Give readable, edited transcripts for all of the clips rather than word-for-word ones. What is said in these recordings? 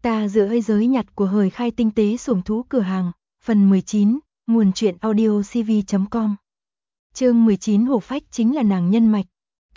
Ta giữa hơi giới nhặt của hời khai tinh tế xuồng thú cửa hàng, phần 19, nguồn truyện audio cv.com. Chương 19 hổ phách chính là nàng nhân mạch.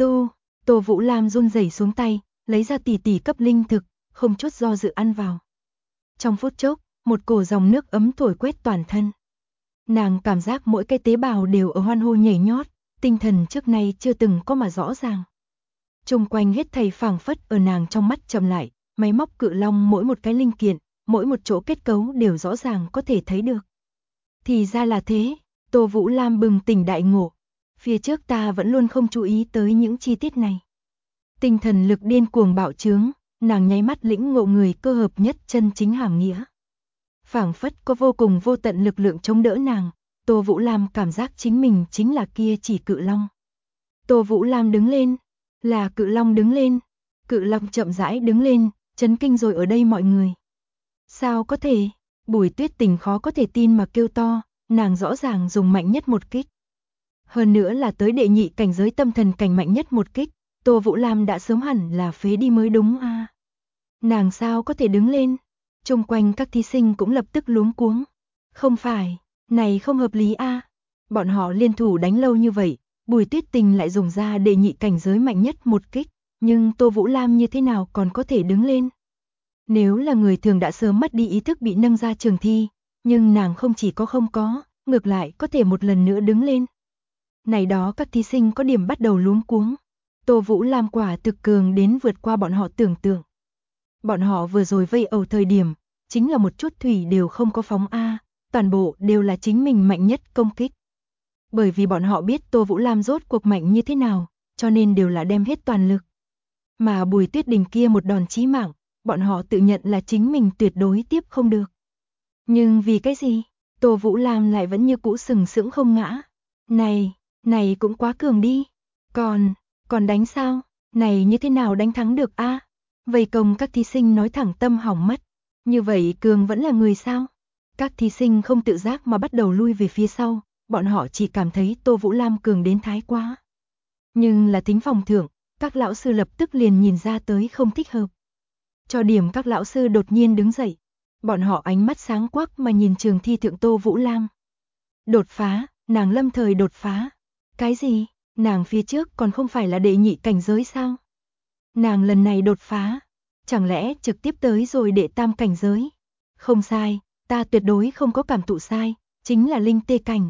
Tô Vũ Lam run rẩy xuống tay, lấy ra tỷ cấp linh thực, không chút do dự ăn vào. Trong phút chốc, một cổ dòng nước ấm thổi quét toàn thân. Nàng cảm giác mỗi cái tế bào đều ở hoan hô nhảy nhót, tinh thần trước nay chưa từng có mà rõ ràng. Chung quanh hết thảy phảng phất ở nàng trong mắt chậm lại, máy móc cự long mỗi một cái linh kiện, mỗi một chỗ kết cấu đều rõ ràng có thể thấy được. Thì ra là thế, Tô Vũ Lam bừng tỉnh đại ngộ. Phía trước ta vẫn luôn không chú ý tới những chi tiết này. Tinh thần lực điên cuồng bạo trướng, nàng nháy mắt lĩnh ngộ người cơ hợp nhất chân chính hàm nghĩa. Phảng phất có vô cùng vô tận lực lượng chống đỡ nàng, Tô Vũ Lam cảm giác chính mình chính là kia chỉ cự long. Tô Vũ Lam đứng lên, là cự long đứng lên, cự long chậm rãi đứng lên, chấn kinh rồi ở đây mọi người. Sao có thể? Bùi Tuyết Tình khó có thể tin mà kêu to, nàng rõ ràng dùng mạnh nhất một kích. Hơn nữa là tới đệ nhị cảnh giới tâm thần cảnh mạnh nhất một kích, Tô Vũ Lam đã sớm hẳn là phế đi mới đúng a. Nàng sao có thể đứng lên? Chung quanh các thí sinh cũng lập tức luống cuống. Không phải, này không hợp lý a. Bọn họ liên thủ đánh lâu như vậy, Bùi Tuyết Tình lại dùng ra đệ nhị cảnh giới mạnh nhất một kích, nhưng Tô Vũ Lam như thế nào còn có thể đứng lên? Nếu là người thường đã sớm mất đi ý thức bị nâng ra trường thi, nhưng nàng không chỉ có không có, ngược lại có thể một lần nữa đứng lên. Này đó các thí sinh có điểm bắt đầu luống cuống. Tô Vũ Lam quả thực cường đến vượt qua bọn họ tưởng tượng. Bọn họ vừa rồi vây ẩu thời điểm, chính là một chút thủy đều không có phóng a, toàn bộ đều là chính mình mạnh nhất công kích. Bởi vì bọn họ biết Tô Vũ Lam rốt cuộc mạnh như thế nào, cho nên đều là đem hết toàn lực. Mà Bùi Tuyết Đình kia một đòn chí mạng, bọn họ tự nhận là chính mình tuyệt đối tiếp không được. Nhưng vì cái gì? Tô Vũ Lam lại vẫn như cũ sừng sững không ngã. Này cũng quá cường đi. Còn đánh sao? Này như thế nào đánh thắng được a? Vây công các thí sinh nói thẳng tâm hỏng mất. Như vậy cường vẫn là người sao? Các thí sinh không tự giác mà bắt đầu lui về phía sau, bọn họ chỉ cảm thấy Tô Vũ Lam cường đến thái quá. Nhưng là thính phòng thượng, các lão sư lập tức liền nhìn ra tới không thích hợp. Cho điểm các lão sư đột nhiên đứng dậy. Bọn họ ánh mắt sáng quắc mà nhìn trường thi thượng Tô Vũ Lam. Đột phá, nàng lâm thời đột phá. Cái gì? Nàng phía trước còn không phải là đệ nhị cảnh giới sao? Nàng lần này đột phá, chẳng lẽ trực tiếp tới rồi đệ tam cảnh giới? Không sai, ta tuyệt đối không có cảm thụ sai, chính là linh tê cảnh.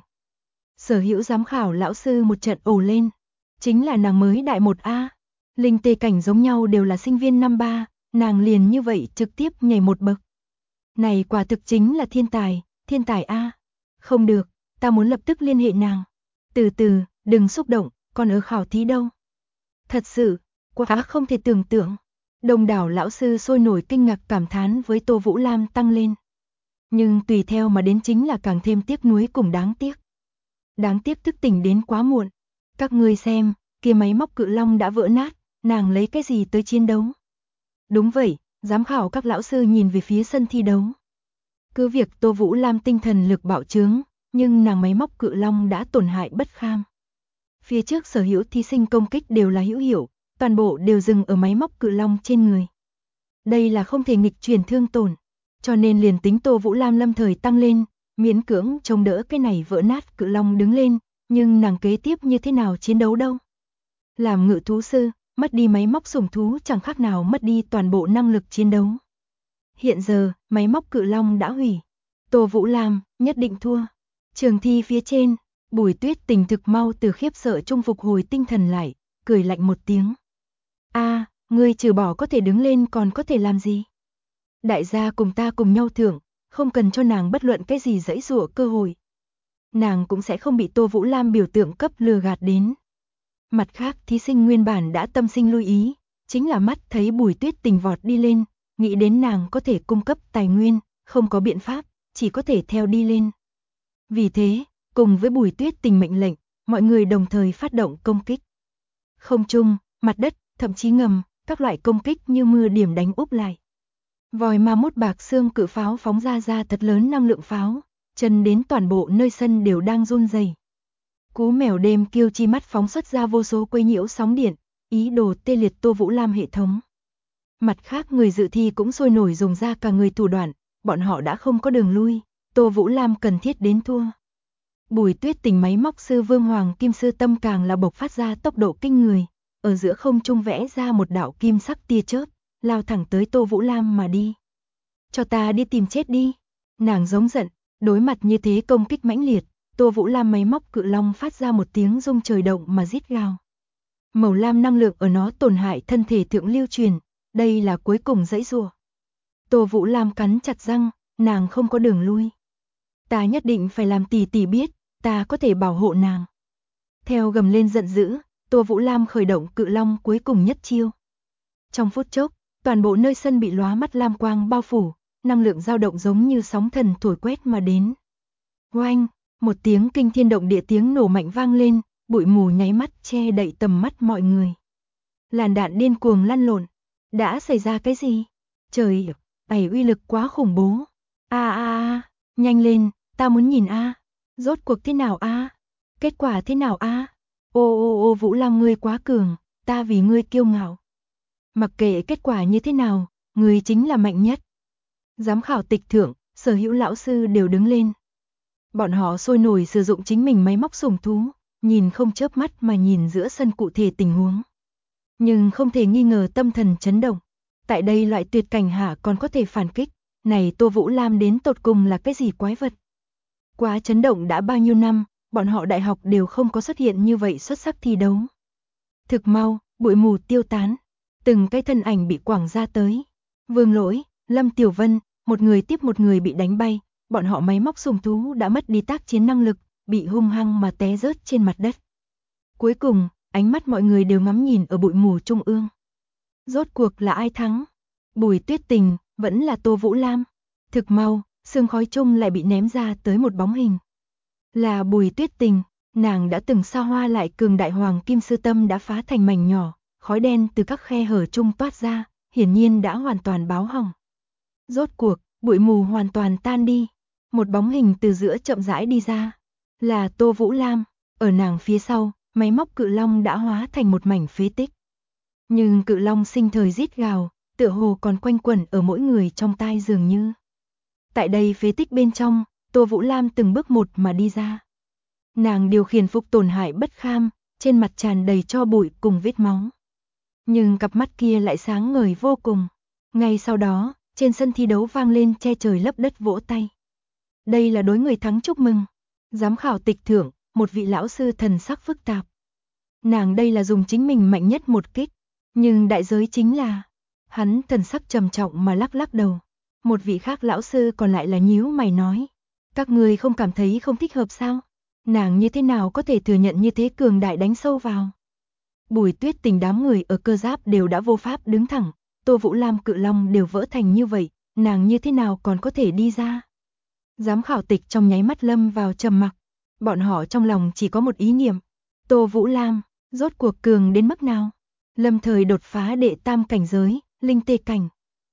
Sở hữu giám khảo lão sư một trận ồ lên, chính là nàng mới đại 1A. Linh tê cảnh giống nhau đều là sinh viên năm 3, nàng liền như vậy trực tiếp nhảy một bậc. Này quả thực chính là thiên tài A. Không được, ta muốn lập tức liên hệ nàng. Từ từ, đừng xúc động, còn ở khảo thí đâu. Thật sự, quá không thể tưởng tượng. Đông đảo lão sư sôi nổi kinh ngạc cảm thán với Tô Vũ Lam tăng lên. Nhưng tùy theo mà đến chính là càng thêm tiếc nuối cùng đáng tiếc. Đáng tiếc thức tỉnh đến quá muộn. Các ngươi xem, kia máy móc cự long đã vỡ nát, nàng lấy cái gì tới chiến đấu? Đúng vậy, giám khảo các lão sư nhìn về phía sân thi đấu. Cứ việc Tô Vũ Lam tinh thần lực bạo trướng, nhưng nàng máy móc cự long đã tổn hại bất kham. Phía trước sở hữu thí sinh công kích đều là hữu hiệu, toàn bộ đều dừng ở máy móc cự long trên người. Đây là không thể nghịch chuyển thương tổn, cho nên liền tính Tô Vũ Lam lâm thời tăng lên, miễn cưỡng chống đỡ cái này vỡ nát cự long đứng lên, nhưng nàng kế tiếp như thế nào chiến đấu đâu? Làm ngự thú sư, mất đi máy móc sủng thú chẳng khác nào mất đi toàn bộ năng lực chiến đấu. Hiện giờ, máy móc cự long đã hủy. Tô Vũ Lam nhất định thua. Trường thi phía trên, Bùi Tuyết Tình thực mau từ khiếp sợ trung phục hồi tinh thần lại, cười lạnh một tiếng. A, ngươi trừ bỏ có thể đứng lên còn có thể làm gì? Đại gia cùng ta cùng nhau thưởng, không cần cho nàng bất luận cái gì giãy giụa cơ hội. Nàng cũng sẽ không bị Tô Vũ Lam biểu tượng cấp lừa gạt đến. Mặt khác thí sinh nguyên bản đã tâm sinh lưu ý, chính là mắt thấy Bùi Tuyết Tình vọt đi lên, nghĩ đến nàng có thể cung cấp tài nguyên, không có biện pháp, chỉ có thể theo đi lên. Vì thế, cùng với Bùi Tuyết Tình mệnh lệnh, mọi người đồng thời phát động công kích. Không trung, mặt đất, thậm chí ngầm, các loại công kích như mưa điểm đánh úp lại. Vòi ma mốt bạc xương cự pháo phóng ra thật lớn năng lượng pháo, chân đến toàn bộ nơi sân đều đang run rẩy. Cú mèo đêm kêu chi mắt phóng xuất ra vô số quấy nhiễu sóng điện, ý đồ tê liệt Tô Vũ Lam hệ thống. Mặt khác người dự thi cũng sôi nổi dùng ra cả người thủ đoạn, bọn họ đã không có đường lui, Tô Vũ Lam cần thiết đến thua. Bùi Tuyết Tình máy móc sư Vương Hoàng Kim Sư Tâm càng là bộc phát ra tốc độ kinh người, ở giữa không trung vẽ ra một đạo kim sắc tia chớp, lao thẳng tới Tô Vũ Lam mà đi. Cho ta đi tìm chết đi. Nàng giống giận, đối mặt như thế công kích mãnh liệt, Tô Vũ Lam máy móc cự long phát ra một tiếng rung trời động mà rít gào. Màu lam năng lượng ở nó tổn hại thân thể thượng lưu truyền, đây là cuối cùng dãy rùa. Tô Vũ Lam cắn chặt răng, nàng không có đường lui. Ta nhất định phải làm tỷ tỷ biết, ta có thể bảo hộ nàng. Theo gầm lên giận dữ, Tô Vũ Lam khởi động cự long cuối cùng nhất chiêu. Trong phút chốc, toàn bộ nơi sân bị lóa mắt lam quang bao phủ, năng lượng dao động giống như sóng thần thổi quét mà đến. Oanh, một tiếng kinh thiên động địa tiếng nổ mạnh vang lên, bụi mù nháy mắt che đậy tầm mắt mọi người. Làn đạn điên cuồng lăn lộn. Đã xảy ra cái gì? Trời ơi, uy lực quá khủng bố. Nhanh lên, ta muốn nhìn Rốt cuộc thế nào Kết quả thế nào Ô Vũ Lam ngươi quá cường, ta vì ngươi kiêu ngạo. Mặc kệ kết quả như thế nào, ngươi chính là mạnh nhất. Giám khảo tịch thượng, sở hữu lão sư đều đứng lên. Bọn họ sôi nổi sử dụng chính mình máy móc sủng thú, nhìn không chớp mắt mà nhìn giữa sân cụ thể tình huống. Nhưng không thể nghi ngờ tâm thần chấn động. Tại đây loại tuyệt cảnh hạ còn có thể phản kích, này Tô Vũ Lam đến tột cùng là cái gì quái vật. Quá chấn động đã bao nhiêu năm, bọn họ đại học đều không có xuất hiện như vậy xuất sắc thi đấu. Thực mau, bụi mù tiêu tán, từng cái thân ảnh bị quảng ra tới. Vương Lỗi, Lâm Tiểu Vân, một người tiếp một người bị đánh bay, bọn họ máy móc sủng thú đã mất đi tác chiến năng lực, bị hung hăng mà té rớt trên mặt đất. Cuối cùng, ánh mắt mọi người đều ngắm nhìn ở bụi mù trung ương. Rốt cuộc là ai thắng? Bùi Tuyết Tình, vẫn là Tô Vũ Lam. Thực mau, sương khói chung lại bị ném ra tới một bóng hình. Là Bùi Tuyết Tình, nàng đã từng xa hoa lại cường đại hoàng kim sư tâm đã phá thành mảnh nhỏ, khói đen từ các khe hở chung toát ra, hiển nhiên đã hoàn toàn báo hỏng. Rốt cuộc, bụi mù hoàn toàn tan đi, một bóng hình từ giữa chậm rãi đi ra. Là Tô Vũ Lam, ở nàng phía sau, máy móc cự long đã hóa thành một mảnh phế tích. Nhưng cự long sinh thời rít gào, tựa hồ còn quanh quẩn ở mỗi người trong tai dường như. Tại đây phế tích bên trong, Tô Vũ Lam từng bước một mà đi ra. Nàng điều khiển phục tổn hại bất kham, trên mặt tràn đầy tro bụi cùng vết máu. Nhưng cặp mắt kia lại sáng ngời vô cùng. Ngay sau đó, trên sân thi đấu vang lên che trời lấp đất vỗ tay. Đây là đối người thắng chúc mừng. Giám khảo tịch thưởng, một vị lão sư thần sắc phức tạp. Nàng đây là dùng chính mình mạnh nhất một kích, nhưng đại giới chính là... Hắn thần sắc trầm trọng mà lắc lắc đầu. Một vị khác lão sư còn lại là nhíu mày nói. Các người không cảm thấy không thích hợp sao? Nàng như thế nào có thể thừa nhận như thế cường đại đánh sâu vào? Bùi Tuyết Tình đám người ở cơ giáp đều đã vô pháp đứng thẳng. Tô Vũ Lam cự long đều vỡ thành như vậy, nàng như thế nào còn có thể đi ra? Giám khảo tịch trong nháy mắt lâm vào trầm mặc. Bọn họ trong lòng chỉ có một ý niệm. Tô Vũ Lam, rốt cuộc cường đến mức nào? Lâm thời đột phá đệ tam cảnh giới, linh tê cảnh.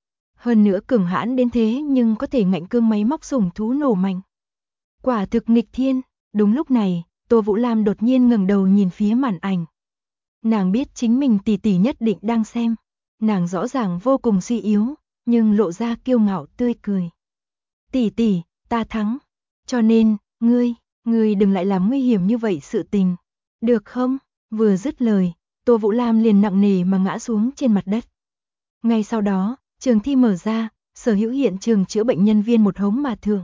Hơn nữa cường hãn đến thế nhưng có thể ngạnh cương máy móc sủng thú nổ mạnh. Quả thực nghịch thiên. Đúng lúc này, Tô Vũ Lam đột nhiên ngẩng đầu nhìn phía màn ảnh. Nàng biết chính mình tỷ tỷ nhất định đang xem. Nàng rõ ràng vô cùng suy yếu, nhưng lộ ra kiêu ngạo tươi cười. Tỷ tỷ, ta thắng. Cho nên, ngươi đừng lại làm nguy hiểm như vậy sự tình. Được không? Vừa dứt lời, Tô Vũ Lam liền nặng nề mà ngã xuống trên mặt đất. Ngay sau đó, trường thi mở ra, sở hữu hiện trường chữa bệnh nhân viên một hống mà thượng.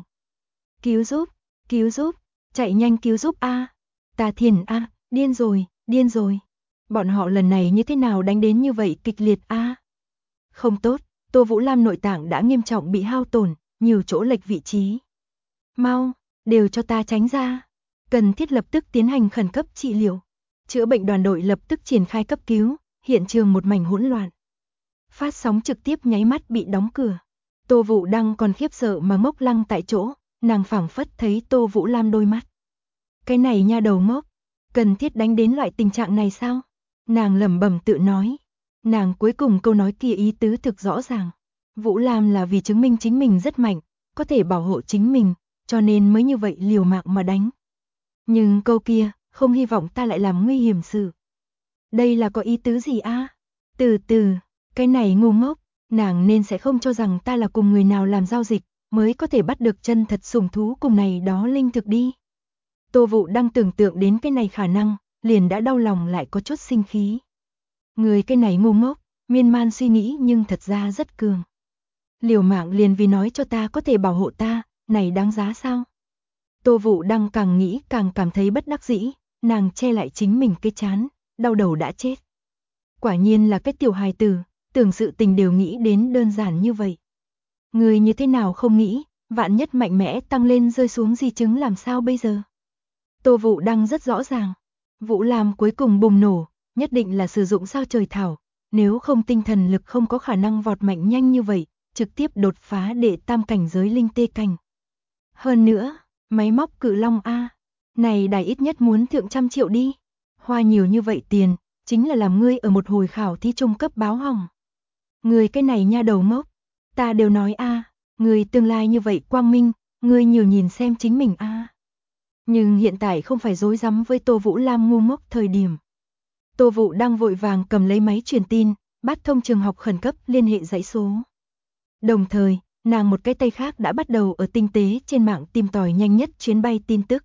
Cứu giúp, chạy nhanh cứu giúp Ta thiền điên rồi. Bọn họ lần này như thế nào đánh đến như vậy kịch liệt Không tốt, Tô Vũ Lam nội tạng đã nghiêm trọng bị hao tổn, nhiều chỗ lệch vị trí. Mau, đều cho ta tránh ra. Cần thiết lập tức tiến hành khẩn cấp trị liệu. Chữa bệnh đoàn đội lập tức triển khai cấp cứu, hiện trường một mảnh hỗn loạn. Phát sóng trực tiếp nháy mắt bị đóng cửa. Tô Vũ Đăng còn khiếp sợ mà ngốc lăng tại chỗ, nàng phảng phất thấy Tô Vũ Lam đôi mắt. Cái này nha đầu ngốc, cần thiết đánh đến loại tình trạng này sao? Nàng lẩm bẩm tự nói. Nàng cuối cùng câu nói kia ý tứ thực rõ ràng. Vũ Lam là vì chứng minh chính mình rất mạnh, có thể bảo hộ chính mình, cho nên mới như vậy liều mạng mà đánh. Nhưng câu kia, không hy vọng ta lại làm nguy hiểm sự. Đây là có ý tứ gì Từ từ, cái này ngu ngốc, Nàng nên sẽ không cho rằng ta là cùng người nào làm giao dịch, mới có thể bắt được chân thật sủng thú cùng này đó linh thực đi. Tô Vũ đang tưởng tượng đến cái này khả năng, liền đã đau lòng lại có chút sinh khí. Người cái này ngu ngốc, miên man suy nghĩ nhưng thật ra rất cường. Liều mạng liền vì nói cho ta có thể bảo hộ ta, này đáng giá sao? Tô Vũ đang càng nghĩ càng cảm thấy bất đắc dĩ, nàng che lại chính mình cái trán, đau đầu đã chết. Quả nhiên là cái tiểu hài tử, tưởng sự tình đều nghĩ đến đơn giản như vậy. Người như thế nào không nghĩ, vạn nhất mạnh mẽ tăng lên rơi xuống di chứng làm sao bây giờ? Tô Vũ đang rất rõ ràng. Vũ Lam cuối cùng bùng nổ, nhất định là sử dụng sao trời thảo, nếu không tinh thần lực không có khả năng vọt mạnh nhanh như vậy, trực tiếp đột phá đệ tam cảnh giới linh tê cảnh. Hơn nữa, máy móc cự long A, này đài ít nhất muốn thượng 100 triệu đi. Hoa nhiều như vậy tiền, chính là làm ngươi ở một hồi khảo thí trung cấp báo hỏng. Ngươi cái này nha đầu ngốc, ta đều nói A, ngươi tương lai như vậy quang minh, ngươi nhiều nhìn xem chính mình A. Nhưng hiện tại không phải dối rắm với Tô Vũ Lam ngu ngốc thời điểm. Tô Vũ đang vội vàng cầm lấy máy truyền tin, bắt thông trường học khẩn cấp liên hệ dãy số. Đồng thời, nàng một cái tay khác đã bắt đầu ở tinh tế trên mạng tìm tòi nhanh nhất chuyến bay tin tức.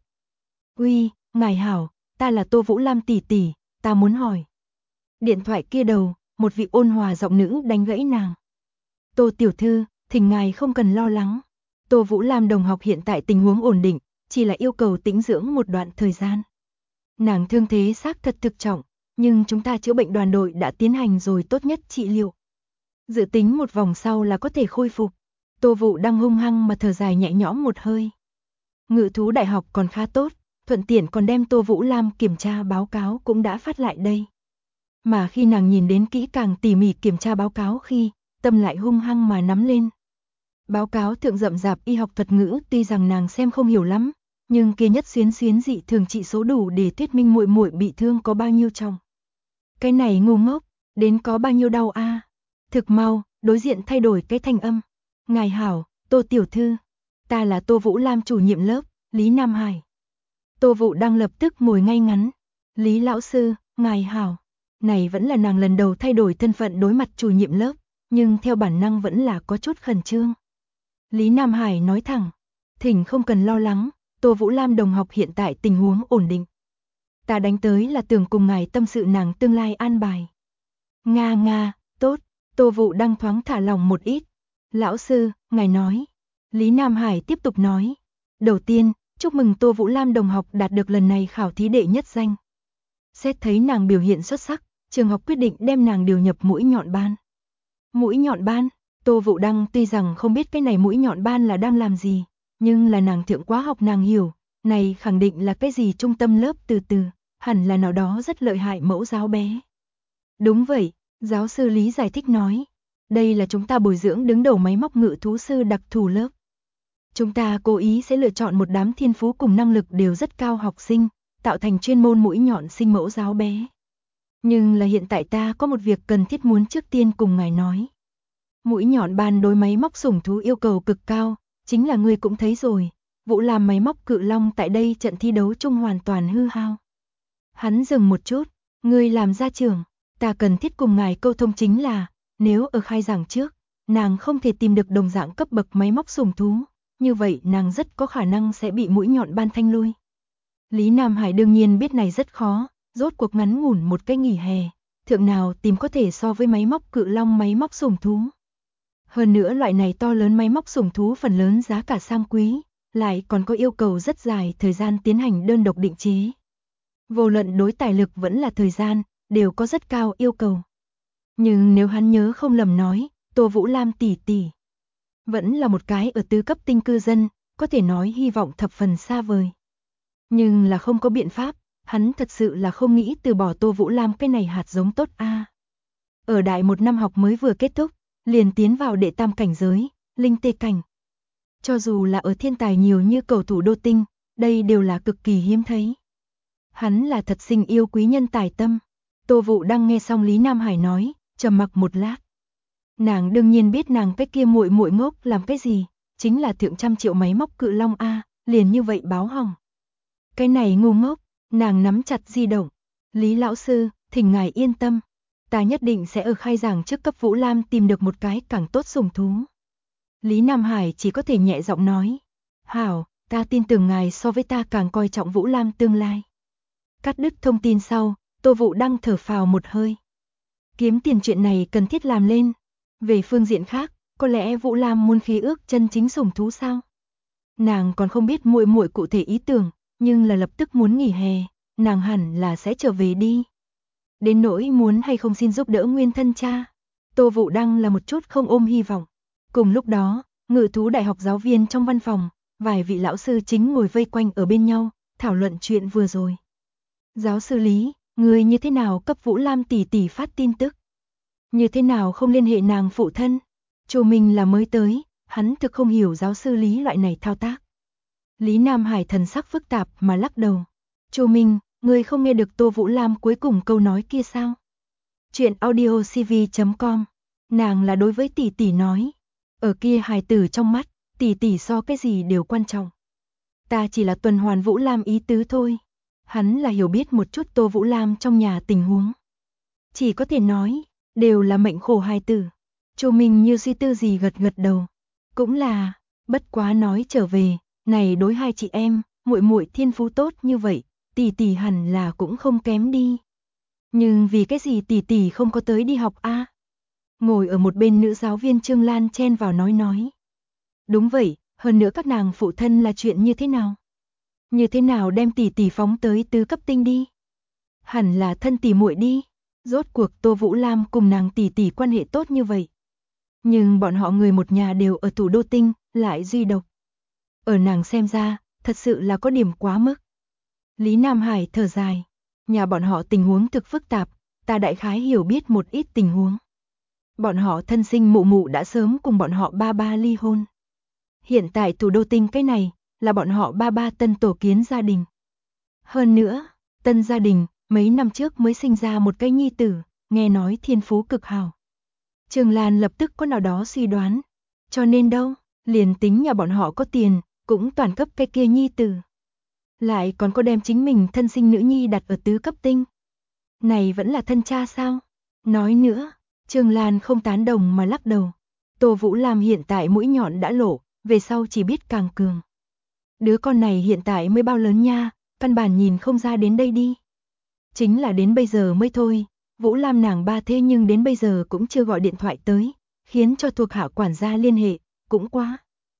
Uy, ngài hảo, ta là Tô Vũ Lam tỷ tỷ, ta muốn hỏi. Điện thoại kia đầu, một vị ôn hòa giọng nữ đánh gãy nàng. Tô tiểu thư, thỉnh ngài không cần lo lắng. Tô Vũ Lam đồng học hiện tại tình huống ổn định, chỉ là yêu cầu tĩnh dưỡng một đoạn thời gian. Nàng thương thế xác thật thực trọng, nhưng chúng ta chữa bệnh đoàn đội đã tiến hành rồi tốt nhất trị liệu. Dự tính một vòng sau là có thể khôi phục. Tô Vũ đang hung hăng mà thở dài nhẹ nhõm một hơi. Ngự thú đại học còn khá tốt, thuận tiện còn đem Tô Vũ Lam kiểm tra báo cáo cũng đã phát lại đây. Mà khi nàng nhìn đến kỹ càng tỉ mỉ kiểm tra báo cáo khi, tâm lại hung hăng mà nắm lên. Báo cáo thượng rậm rạp y học thuật ngữ tuy rằng nàng xem không hiểu lắm, nhưng kia nhất xuyến dị thường trị số đủ để thuyết minh muội muội bị thương có bao nhiêu trọng. Cái này ngu ngốc, đến có bao nhiêu đau a? Thực mau, đối diện thay đổi cái thanh âm. Ngài hảo, Tô tiểu thư, ta là Tô Vũ Lam chủ nhiệm lớp, Lý Nam Hải. Tô Vũ đang lập tức ngồi ngay ngắn. Lý lão sư, ngài hảo. Này vẫn là nàng lần đầu thay đổi thân phận đối mặt chủ nhiệm lớp, nhưng theo bản năng vẫn là có chút khẩn trương. Lý Nam Hải nói thẳng, thỉnh không cần lo lắng, Tô Vũ Lam đồng học hiện tại tình huống ổn định. Ta đánh tới là tưởng cùng ngài tâm sự nàng tương lai an bài. Nga, tốt, Tô Vũ đang thoáng thả lòng một ít. Lão sư, ngài nói. Lý Nam Hải tiếp tục nói. Đầu tiên, chúc mừng Tô Vũ Lam đồng học đạt được lần này khảo thí đệ nhất danh. Xét thấy nàng biểu hiện xuất sắc, trường học quyết định đem nàng điều nhập mũi nhọn ban. Mũi nhọn ban? Tô Vũ Đăng tuy rằng không biết cái này mũi nhọn ban là đang làm gì, nhưng là nàng thượng quá học nàng hiểu, này khẳng định là cái gì trung tâm lớp từ từ, hẳn là nào đó rất lợi hại mẫu giáo bé. Đúng vậy, giáo sư Lý giải thích nói, đây là chúng ta bồi dưỡng đứng đầu máy móc ngự thú sư đặc thù lớp. Chúng ta cố ý sẽ lựa chọn một đám thiên phú cùng năng lực đều rất cao học sinh, tạo thành chuyên môn mũi nhọn sinh mẫu giáo bé. Nhưng là hiện tại ta có một việc cần thiết muốn trước tiên cùng ngài nói. Mũi nhọn ban đối máy móc sủng thú yêu cầu cực cao, chính là ngươi cũng thấy rồi, Vũ Lam máy móc cự long tại đây trận thi đấu chung hoàn toàn hư hao. Hắn dừng một chút, ngươi làm gia trưởng, ta cần thiết cùng ngài câu thông chính là, nếu ở khai giảng trước, nàng không thể tìm được đồng dạng cấp bậc máy móc sủng thú, như vậy nàng rất có khả năng sẽ bị mũi nhọn ban thanh lui. Lý Nam Hải đương nhiên biết này rất khó, rốt cuộc ngắn ngủn một cái nghỉ hè, thượng nào tìm có thể so với máy móc cự long máy móc sủng thú. Hơn nữa loại này to lớn máy móc sủng thú phần lớn giá cả sang quý, lại còn có yêu cầu rất dài thời gian tiến hành đơn độc định chế. Vô luận đối tài lực vẫn là thời gian, đều có rất cao yêu cầu. Nhưng nếu hắn nhớ không lầm nói, Tô Vũ Lam tỷ tỷ vẫn là một cái ở tứ cấp tinh cư dân, có thể nói hy vọng thập phần xa vời. Nhưng là không có biện pháp, hắn thật sự là không nghĩ từ bỏ Tô Vũ Lam cái này hạt giống tốt a. Ở đại một năm học mới vừa kết thúc, liền tiến vào đệ tam cảnh giới, linh tê cảnh. Cho dù là ở thiên tài nhiều như cầu thủ đô tinh, đây đều là cực kỳ hiếm thấy. Hắn là thật sinh yêu quý nhân tài tâm. Tô Vũ đang nghe xong Lý Nam Hải nói, trầm mặc một lát. Nàng đương nhiên biết nàng cái kia muội muội ngốc làm cái gì, chính là thượng 100 triệu máy móc cự long a, liền như vậy báo hỏng. Cái này ngu ngốc, nàng nắm chặt di động. Lý lão sư, thỉnh ngài yên tâm. ta nhất định sẽ ở khai giảng trước cấp Vũ Lam tìm được một cái càng tốt sủng thú. Lý Nam Hải chỉ có thể nhẹ giọng nói. Hảo, ta tin tưởng ngài so với ta càng coi trọng Vũ Lam tương lai. Cắt đứt thông tin sau, Tô Vũ Đăng thở phào một hơi. Kiếm tiền chuyện này cần thiết làm lên. Về phương diện khác, có lẽ Vũ Lam muốn khí ước chân chính sủng thú sao? Nàng còn không biết muội muội cụ thể ý tưởng, nhưng là lập tức muốn nghỉ hè, nàng hẳn là sẽ trở về đi. Đến nỗi muốn hay không xin giúp đỡ nguyên thân cha, Tô Vũ Đăng là một chút không ôm hy vọng. Cùng lúc đó, Ngự thú đại học giáo viên trong văn phòng, vài vị lão sư chính ngồi vây quanh ở bên nhau, thảo luận chuyện vừa rồi. Giáo sư Lý, người như thế nào cấp Vũ Lam tỷ tỷ phát tin tức? Như thế nào không liên hệ nàng phụ thân? Chu Minh là mới tới, hắn thực không hiểu giáo sư Lý loại này thao tác. Lý Nam Hải thần sắc phức tạp mà lắc đầu. Chu Minh, người không nghe được Tô Vũ Lam cuối cùng câu nói kia sao? Chuyện audiocv.com. Nàng là đối với tỷ tỷ nói. Ở kia hài tử trong mắt, tỷ tỷ so cái gì đều quan trọng. Ta chỉ là tuần hoàn Vũ Lam ý tứ thôi. Hắn là hiểu biết một chút Tô Vũ Lam trong nhà tình huống. Chỉ có thể nói, đều là mệnh khổ hài tử. Chu Minh như suy tư gì gật gật đầu. Cũng là, bất quá nói trở về, này đối hai chị em, muội muội thiên phú tốt như vậy, tỷ tỷ hẳn là cũng không kém đi. Nhưng vì cái gì tỷ tỷ không có tới đi học a? Ngồi ở một bên nữ giáo viên Trương Lan chen vào nói. Đúng vậy, hơn nữa các nàng phụ thân là chuyện như thế nào? Như thế nào đem tỷ tỷ phóng tới tứ cấp tinh đi? Hẳn là thân tỷ muội đi. Rốt cuộc Tô Vũ Lam cùng nàng tỷ tỷ quan hệ tốt như vậy. Nhưng bọn họ người một nhà đều ở thủ đô tinh, lại duy độc. Ở nàng xem ra, thật sự là có điểm quá mức. Lý Nam Hải thở dài. Nhà bọn họ tình huống thực phức tạp, ta đại khái hiểu biết một ít tình huống. Bọn họ thân sinh mụ mụ đã sớm cùng bọn họ ba ba ly hôn. Hiện tại thủ đô tinh cái này, là bọn họ ba ba tân tổ kiến gia đình. Hơn nữa, tân gia đình, mấy năm trước mới sinh ra một cái nhi tử, nghe nói thiên phú cực hảo. Trương Lan lập tức có nào đó suy đoán. Cho nên đâu, liền tính nhà bọn họ có tiền, cũng toàn cấp cái kia nhi tử. Lại còn có đem chính mình thân sinh nữ nhi đặt ở tứ cấp tinh. Này vẫn là thân cha sao? Nói nữa, Trương Lan không tán đồng mà lắc đầu. Tô Vũ Lam hiện tại mũi nhọn đã lộ, về sau chỉ biết càng cường. Đứa con này hiện tại mới bao lớn nha, căn bản nhìn không ra đến đây đi. Chính là đến bây giờ mới thôi, Vũ Lam nàng ba thế nhưng đến bây giờ cũng chưa gọi điện thoại tới, khiến cho thuộc hạ quản gia liên hệ, cũng quá.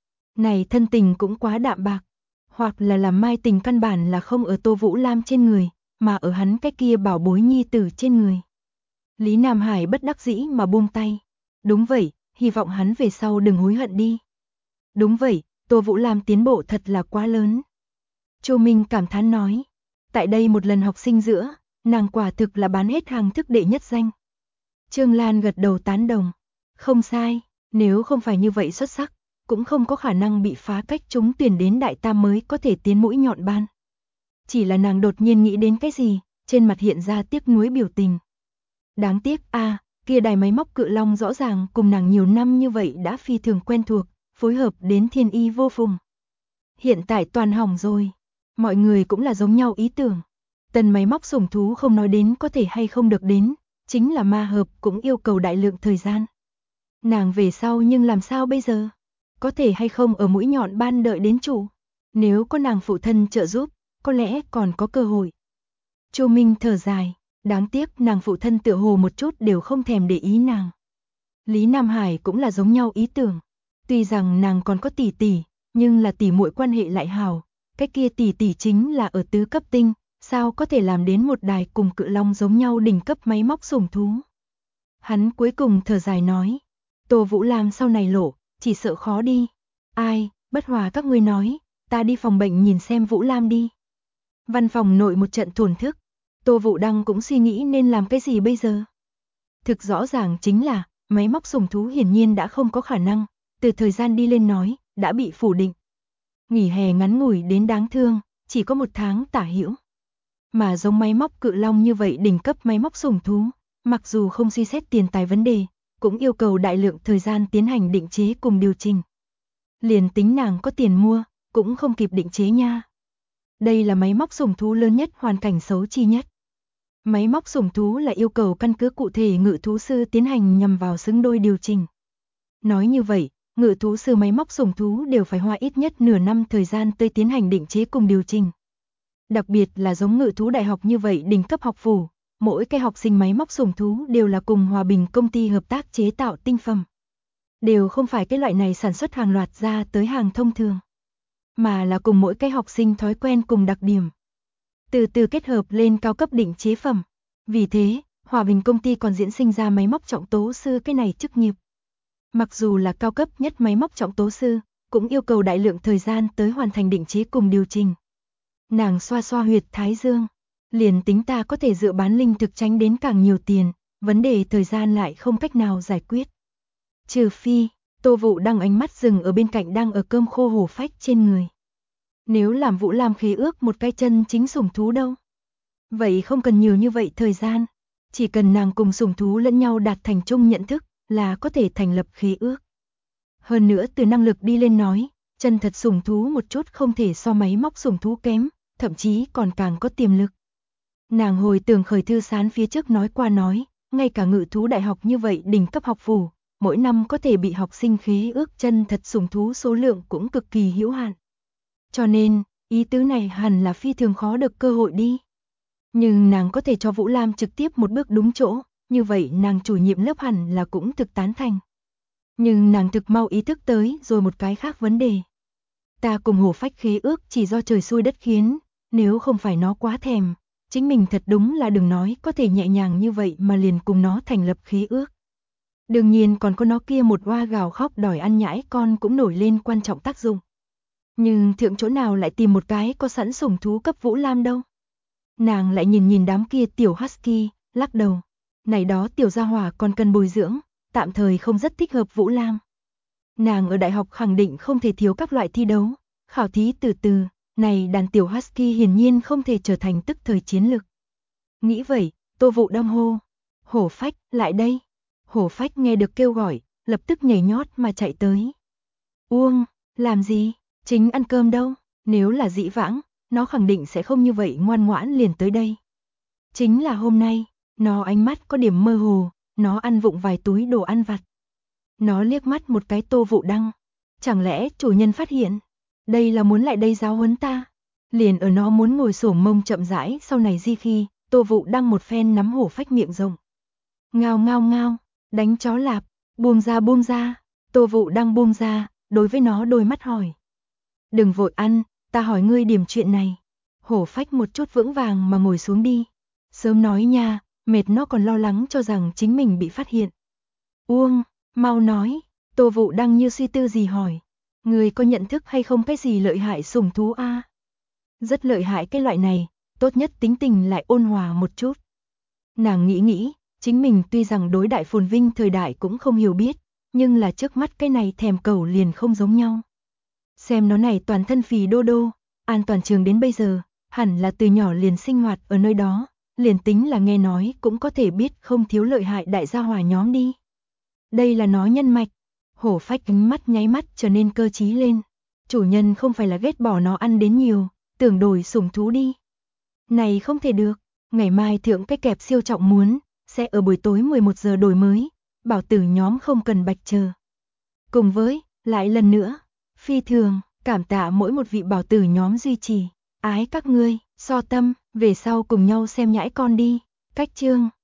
Này thân tình cũng quá đạm bạc, hoặc là làm mai tình căn bản là không ở Tô Vũ Lam trên người, mà ở hắn cái kia bảo bối nhi tử trên người. Lý Nam Hải bất đắc dĩ mà buông tay. Đúng vậy, hy vọng hắn về sau đừng hối hận đi. Đúng vậy, Tô Vũ Lam tiến bộ thật là quá lớn. Chu Minh cảm thán nói. Tại đây một lần học sinh giữa, nàng quả thực là bán hết hàng thức đệ nhất danh. Trương Lan gật đầu tán đồng. Không sai, nếu không phải như vậy xuất sắc, cũng không có khả năng bị phá cách trúng tuyển đến đại tam mới có thể tiến mũi nhọn ban. Chỉ là nàng đột nhiên nghĩ đến cái gì, trên mặt hiện ra tiếc nuối biểu tình. Đáng tiếc kia đài máy móc cự long rõ ràng cùng nàng nhiều năm như vậy đã phi thường quen thuộc, phối hợp đến thiên y vô phùng. Hiện tại toàn hỏng rồi, mọi người cũng là giống nhau ý tưởng. Tần máy móc sủng thú không nói đến có thể hay không được đến, chính là ma hợp cũng yêu cầu đại lượng thời gian. Nàng về sau nhưng làm sao bây giờ? Có thể hay không ở mũi nhọn ban đợi đến chủ? Nếu có nàng phụ thân trợ giúp, có lẽ còn có cơ hội. Chu Minh thở dài, đáng tiếc nàng phụ thân tựa hồ một chút đều không thèm để ý nàng. Lý Nam Hải cũng là giống nhau ý tưởng. Tuy rằng nàng còn có tỷ tỷ, nhưng là tỷ muội quan hệ lại hảo. Cái kia tỷ tỷ chính là ở tứ cấp tinh, sao có thể làm đến một đài cùng cự long giống nhau đỉnh cấp máy móc sủng thú. Hắn cuối cùng thở dài nói, Tô Vũ Lam sau này lộ, chỉ sợ khó đi. Ai, bất hòa các ngươi nói, ta đi phòng bệnh nhìn xem Vũ Lam đi. Văn phòng nội một trận thổn thức, Tô Vũ Đăng cũng suy nghĩ nên làm cái gì bây giờ. Thực rõ ràng chính là, máy móc sủng thú hiển nhiên đã không có khả năng, từ thời gian đi lên nói, đã bị phủ định. Nghỉ hè ngắn ngủi đến đáng thương, chỉ có 1 tháng tả hữu. Mà giống máy móc cự long như vậy đỉnh cấp máy móc sủng thú, mặc dù không suy xét tiền tài vấn đề, cũng yêu cầu đại lượng thời gian tiến hành định chế cùng điều chỉnh. Liền tính nàng có tiền mua, cũng không kịp định chế nha. Đây là máy móc sủng thú lớn nhất hoàn cảnh xấu chi nhất. Máy móc sủng thú là yêu cầu căn cứ cụ thể ngự thú sư tiến hành nhằm vào xứng đôi điều chỉnh. Nói như vậy, ngự thú sư máy móc sủng thú đều phải hoa ít nhất nửa năm thời gian tới tiến hành định chế cùng điều chỉnh. Đặc biệt là giống ngự thú đại học như vậy đỉnh cấp học phủ, mỗi cái học sinh máy móc sủng thú đều là cùng Hòa Bình công ty hợp tác chế tạo tinh phẩm. Đều không phải cái loại này sản xuất hàng loạt ra tới hàng thông thường, mà là cùng mỗi cái học sinh thói quen cùng đặc điểm. Từ từ kết hợp lên cao cấp định chế phẩm. Vì thế, Hòa Bình công ty còn diễn sinh ra máy móc trọng tố sư cái này chức nghiệp. Mặc dù là cao cấp nhất máy móc trọng tố sư, cũng yêu cầu đại lượng thời gian tới hoàn thành định chế cùng điều chỉnh. Nàng xoa xoa huyệt thái dương, liền tính ta có thể dựa bán linh thực tránh đến càng nhiều tiền, vấn đề thời gian lại không cách nào giải quyết. Trừ phi, Tô Vũ Đăng ánh mắt dừng ở bên cạnh đang ở cơm khô hổ phách trên người. Nếu làm Vũ Lam khế ước một cái chân chính sủng thú đâu? Vậy không cần nhiều như vậy thời gian, chỉ cần nàng cùng sủng thú lẫn nhau đạt thành chung nhận thức là có thể thành lập khế ước. Hơn nữa từ năng lực đi lên nói, chân thật sủng thú một chút không thể so máy móc sủng thú kém, thậm chí còn càng có tiềm lực. Nàng hồi tưởng khởi thư sán phía trước nói qua nói, ngay cả ngự thú đại học như vậy đỉnh cấp học phủ, mỗi năm có thể bị học sinh khế ước chân thật sủng thú số lượng cũng cực kỳ hữu hạn. Cho nên, ý tứ này hẳn là phi thường khó được cơ hội đi. Nhưng nàng có thể cho Vũ Lam trực tiếp một bước đúng chỗ, như vậy nàng chủ nhiệm lớp hẳn là cũng thực tán thành. Nhưng nàng thực mau ý thức tới rồi một cái khác vấn đề. Ta cùng hổ phách khế ước chỉ do trời xui đất khiến, nếu không phải nó quá thèm, chính mình thật đúng là đừng nói có thể nhẹ nhàng như vậy mà liền cùng nó thành lập khế ước. Đương nhiên còn có nó kia một oa gào khóc đòi ăn nhãi con cũng nổi lên quan trọng tác dụng. Nhưng thượng chỗ nào lại tìm một cái có sẵn sủng thú cấp Vũ Lam đâu. Nàng lại nhìn nhìn đám kia tiểu husky, lắc đầu. Này đó tiểu gia hỏa còn cần bồi dưỡng, tạm thời không rất thích hợp Vũ Lam. Nàng ở đại học khẳng định không thể thiếu các loại thi đấu, khảo thí từ từ, này đàn tiểu husky hiển nhiên không thể trở thành tức thời chiến lực. Nghĩ vậy, Tô Vũ Đăng hô. Hổ phách, lại đây. Hổ phách nghe được kêu gọi, lập tức nhảy nhót mà chạy tới. Uông, làm gì? Chính ăn cơm đâu, nếu là dĩ vãng, nó khẳng định sẽ không như vậy ngoan ngoãn liền tới đây. Chính là hôm nay, nó ánh mắt có điểm mơ hồ, nó ăn vụng vài túi đồ ăn vặt. Nó liếc mắt một cái Tô Vũ Đăng. Chẳng lẽ chủ nhân phát hiện, đây là muốn lại đây giáo huấn ta? Liền ở nó muốn ngồi xổm mông chậm rãi sau này di khi, Tô Vũ Đăng một phen nắm hổ phách miệng rộng. Ngao ngao ngao, đánh chó lạp, buông ra, Tô Vũ Đăng buông ra, đối với nó đôi mắt hỏi. Đừng vội ăn, ta hỏi ngươi điểm chuyện này. Hổ phách một chút vững vàng mà ngồi xuống đi. Sớm nói nha, mệt nó còn lo lắng cho rằng chính mình bị phát hiện. Uông, mau nói, Tô Vũ Đăng như suy tư gì hỏi. Ngươi có nhận thức hay không cái gì lợi hại sủng thú a? Rất lợi hại cái loại này, tốt nhất tính tình lại ôn hòa một chút. Nàng nghĩ, chính mình tuy rằng đối đại phồn vinh thời đại cũng không hiểu biết, nhưng là trước mắt cái này thèm cầu liền không giống nhau. Xem nó này toàn thân phì đô đô, an toàn trường đến bây giờ, hẳn là từ nhỏ liền sinh hoạt ở nơi đó, liền tính là nghe nói cũng có thể biết không thiếu lợi hại đại gia hỏa nhóm đi. Đây là nó nhân mạch. Hổ phách ánh mắt nháy mắt trở nên cơ trí lên. Chủ nhân không phải là ghét bỏ nó ăn đến nhiều, tưởng đổi sủng thú đi. Này không thể được, ngày mai thượng cái kẹp siêu trọng muốn, sẽ ở buổi tối 11 giờ đổi mới, bảo tử nhóm không cần bạch chờ. Cùng với, lại lần nữa, phi thường, cảm tạ mỗi một vị bảo tử nhóm duy trì, ái các ngươi, so tâm, về sau cùng nhau xem nhãi con đi, cách chương.